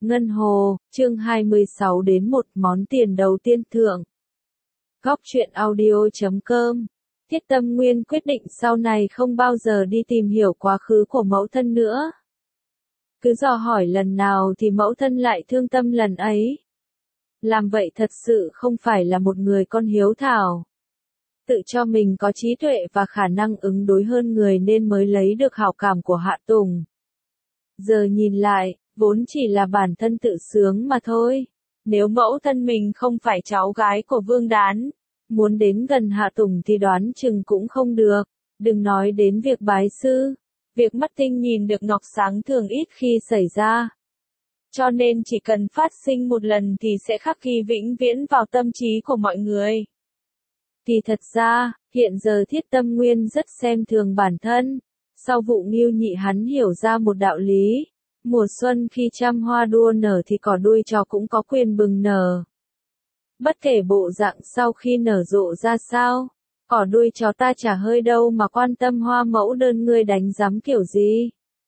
Ngân Hồ, chương 26 đến một món tiền đầu tiên thưởng. Góc truyện audio.com. Thiết Tâm Nguyên quyết định sau này không bao giờ đi tìm hiểu quá khứ của mẫu thân nữa. Cứ dò hỏi lần nào thì mẫu thân lại thương tâm lần ấy. Làm vậy thật sự không phải là một người con hiếu thảo. Tự cho mình có trí tuệ và khả năng ứng đối hơn người nên mới lấy được hảo cảm của Hạ Tùng. Giờ nhìn lại, vốn chỉ là bản thân tự sướng mà thôi. Nếu mẫu thân mình không phải cháu gái của Vương Đán, muốn đến gần Hạ Tùng thì đoán chừng cũng không được. Đừng nói đến việc bái sư. Việc mắt tinh nhìn được ngọc sáng thường ít khi xảy ra. Cho nên chỉ cần phát sinh một lần thì sẽ khắc ghi vĩnh viễn vào tâm trí của mọi người. Thì thật ra, hiện giờ Thiết Tâm Nguyên rất xem thường bản thân. Sau vụ Ngưu Nhị hắn hiểu ra một đạo lý. Mùa xuân khi trăm hoa đua nở thì cỏ đuôi chó cũng có quyền bừng nở. Bất kể bộ dạng sau khi nở rộ ra sao, cỏ đuôi chó ta chả hơi đâu mà quan tâm hoa mẫu đơn ngươi đánh giám kiểu gì.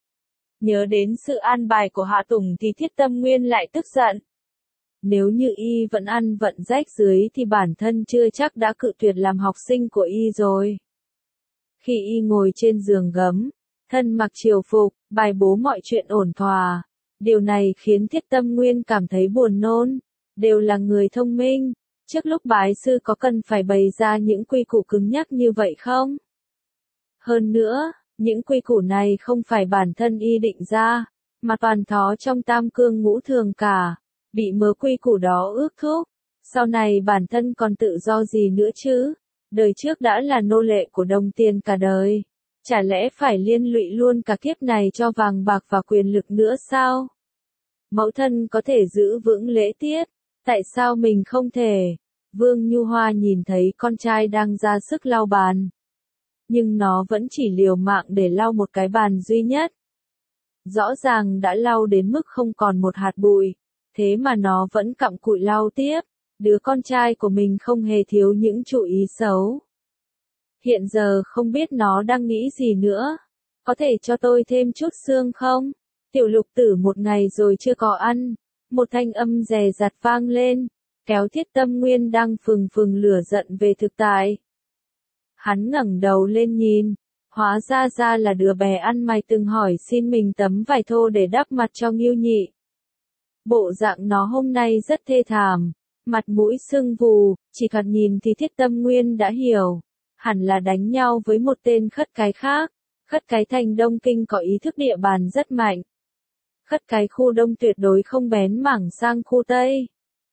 Nhớ đến sự an bài của Hạ Tùng thì Thiết Tâm Nguyên lại tức giận. Nếu như y vẫn ăn vận rách dưới thì bản thân chưa chắc đã cự tuyệt làm học sinh của y rồi. Khi y ngồi trên giường gấm, thân mặc triều phục, bài bố mọi chuyện ổn thỏa. Điều này khiến Thiết Tâm Nguyên cảm thấy buồn nôn. Đều là người thông minh. Trước lúc bái sư có cần phải bày ra những quy củ cứng nhắc như vậy không? Hơn nữa, những quy củ này không phải bản thân y định ra, mà toàn thó trong tam cương ngũ thường cả. Bị mớ quy củ đó ước thúc. Sau này bản thân còn tự do gì nữa chứ? Đời trước đã là nô lệ của đồng tiền cả đời. Chả lẽ phải liên lụy luôn cả kiếp này cho vàng bạc và quyền lực nữa sao? Mẫu thân có thể giữ vững lễ tiết, tại sao mình không thể? Vương Nhu Hoa nhìn thấy con trai đang ra sức lau bàn. Nhưng nó vẫn chỉ liều mạng để lau một cái bàn duy nhất. Rõ ràng đã lau đến mức không còn một hạt bụi, thế mà nó vẫn cặm cụi lau tiếp. Đứa con trai của mình không hề thiếu những chủ ý xấu. Hiện giờ không biết nó đang nghĩ gì nữa. Có thể cho tôi thêm chút xương không? Tiểu Lục Tử một ngày rồi chưa có ăn. Một thanh âm dè dặt vang lên, kéo Thiết Tâm Nguyên đang phừng phừng lửa giận về thực tại. Hắn ngẩng đầu lên nhìn, hóa ra là đứa bé ăn mày từng hỏi xin mình tấm vải thô để đắp mặt cho Ngưu Nhị. Bộ dạng nó hôm nay rất thê thảm, mặt mũi sưng vù, chỉ thoạt nhìn thì Thiết Tâm Nguyên đã hiểu. Hẳn là đánh nhau với một tên khất cái khác. Khất cái thành Đông Kinh có ý thức địa bàn rất mạnh. Khất cái khu Đông tuyệt đối không bén mảng sang khu Tây.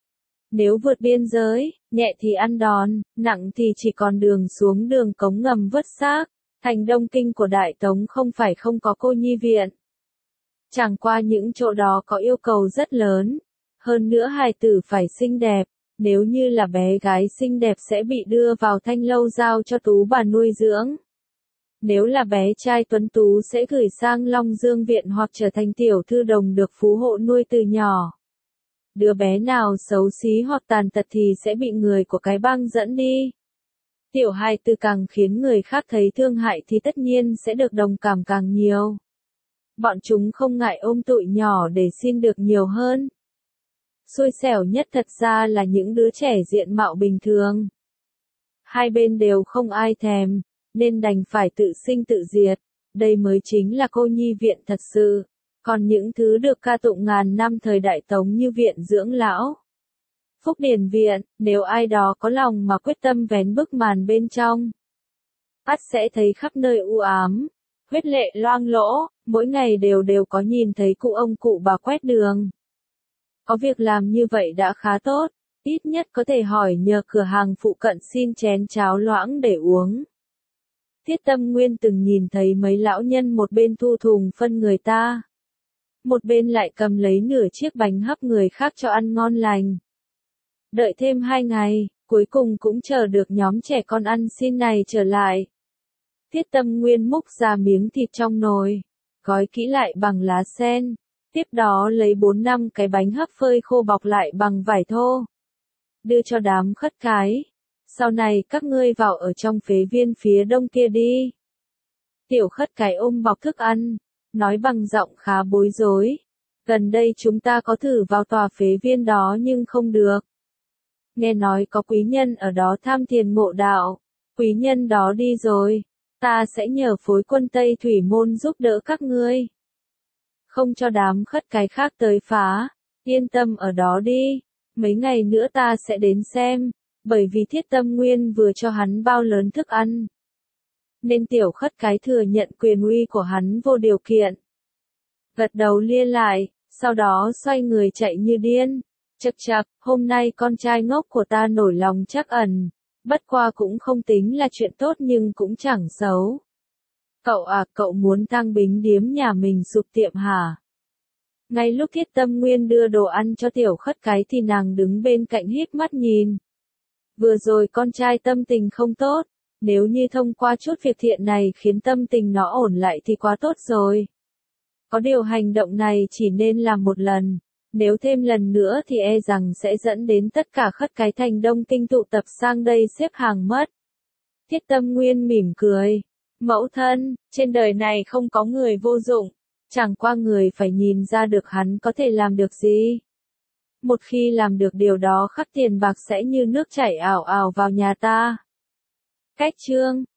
Nếu vượt biên giới, nhẹ thì ăn đòn, nặng thì chỉ còn đường xuống đường cống ngầm vứt xác. Thành Đông Kinh của Đại Tống không phải không có cô nhi viện. Chẳng qua những chỗ đó có yêu cầu rất lớn. Hơn nữa hài tử phải xinh đẹp. Nếu như là bé gái xinh đẹp sẽ bị đưa vào thanh lâu giao cho tú bà nuôi dưỡng. Nếu là bé trai tuấn tú sẽ gửi sang Long Dương Viện hoặc trở thành tiểu thư đồng được phú hộ nuôi từ nhỏ. Đứa bé nào xấu xí hoặc tàn tật thì sẽ bị người của cái bang dẫn đi. Tiểu hài tử càng khiến người khác thấy thương hại thì tất nhiên sẽ được đồng cảm càng nhiều. Bọn chúng không ngại ôm tụi nhỏ để xin được nhiều hơn. Xui xẻo nhất thật ra là những đứa trẻ diện mạo bình thường. Hai bên đều không ai thèm, nên đành phải tự sinh tự diệt. Đây mới chính là cô nhi viện thật sự. Còn những thứ được ca tụng ngàn năm thời Đại Tống như viện dưỡng lão, Phúc Điển Viện, nếu ai đó có lòng mà quyết tâm vén bức màn bên trong, ắt sẽ thấy khắp nơi u ám, huyết lệ loang lỗ, mỗi ngày đều có nhìn thấy cụ ông cụ bà quét đường. Có việc làm như vậy đã khá tốt, ít nhất có thể hỏi nhờ cửa hàng phụ cận xin chén cháo loãng để uống. Thiết Tâm Nguyên từng nhìn thấy mấy lão nhân một bên thu thùng phân người ta, một bên lại cầm lấy nửa chiếc bánh hấp người khác cho ăn ngon lành. Đợi thêm 2 ngày, cuối cùng cũng chờ được nhóm trẻ con ăn xin này trở lại. Thiết Tâm Nguyên múc ra miếng thịt trong nồi, gói kỹ lại bằng lá sen. Tiếp đó lấy 4-5 cái bánh hấp phơi khô bọc lại bằng vải thô. Đưa cho đám khất cái. Sau này các ngươi vào ở trong phế viên phía đông kia đi. Tiểu khất cái ôm bọc thức ăn, nói bằng giọng khá bối rối. Gần đây chúng ta có thử vào tòa phế viên đó nhưng không được. Nghe nói có quý nhân ở đó tham thiền ngộ đạo. Quý nhân đó đi rồi. Ta sẽ nhờ phối quân Tây Thủy Môn giúp đỡ các ngươi. Không cho đám khất cái khác tới phá. Yên tâm ở đó đi. Mấy ngày nữa ta sẽ đến xem. Bởi vì Thiết Tâm Nguyên vừa cho hắn bao lớn thức ăn. Nên tiểu khất cái thừa nhận quyền uy của hắn vô điều kiện. Gật đầu lia lại, sau đó xoay người chạy như điên. Chậc chậc, hôm nay con trai ngốc của ta nổi lòng trắc ẩn. Bất qua cũng không tính là chuyện tốt nhưng cũng chẳng xấu. Cậu à, cậu muốn Tang Bính điếm nhà mình sụp tiệm hả? Ngay lúc Thiết Tâm Nguyên đưa đồ ăn cho tiểu khất cái thì nàng đứng bên cạnh híp mắt nhìn. Vừa rồi con trai tâm tình không tốt, nếu như thông qua chút việc thiện này khiến tâm tình nó ổn lại thì quá tốt rồi. Có điều hành động này chỉ nên làm một lần, nếu thêm lần nữa thì e rằng sẽ dẫn đến tất cả khất cái thành Đông Kinh tụ tập sang đây xếp hàng mất. Thiết Tâm Nguyên mỉm cười. Mẫu thân, trên đời này không có người vô dụng, chẳng qua người phải nhìn ra được hắn có thể làm được gì. Một khi làm được điều đó khắc tiền bạc sẽ như nước chảy ảo ảo vào nhà ta. Cách chương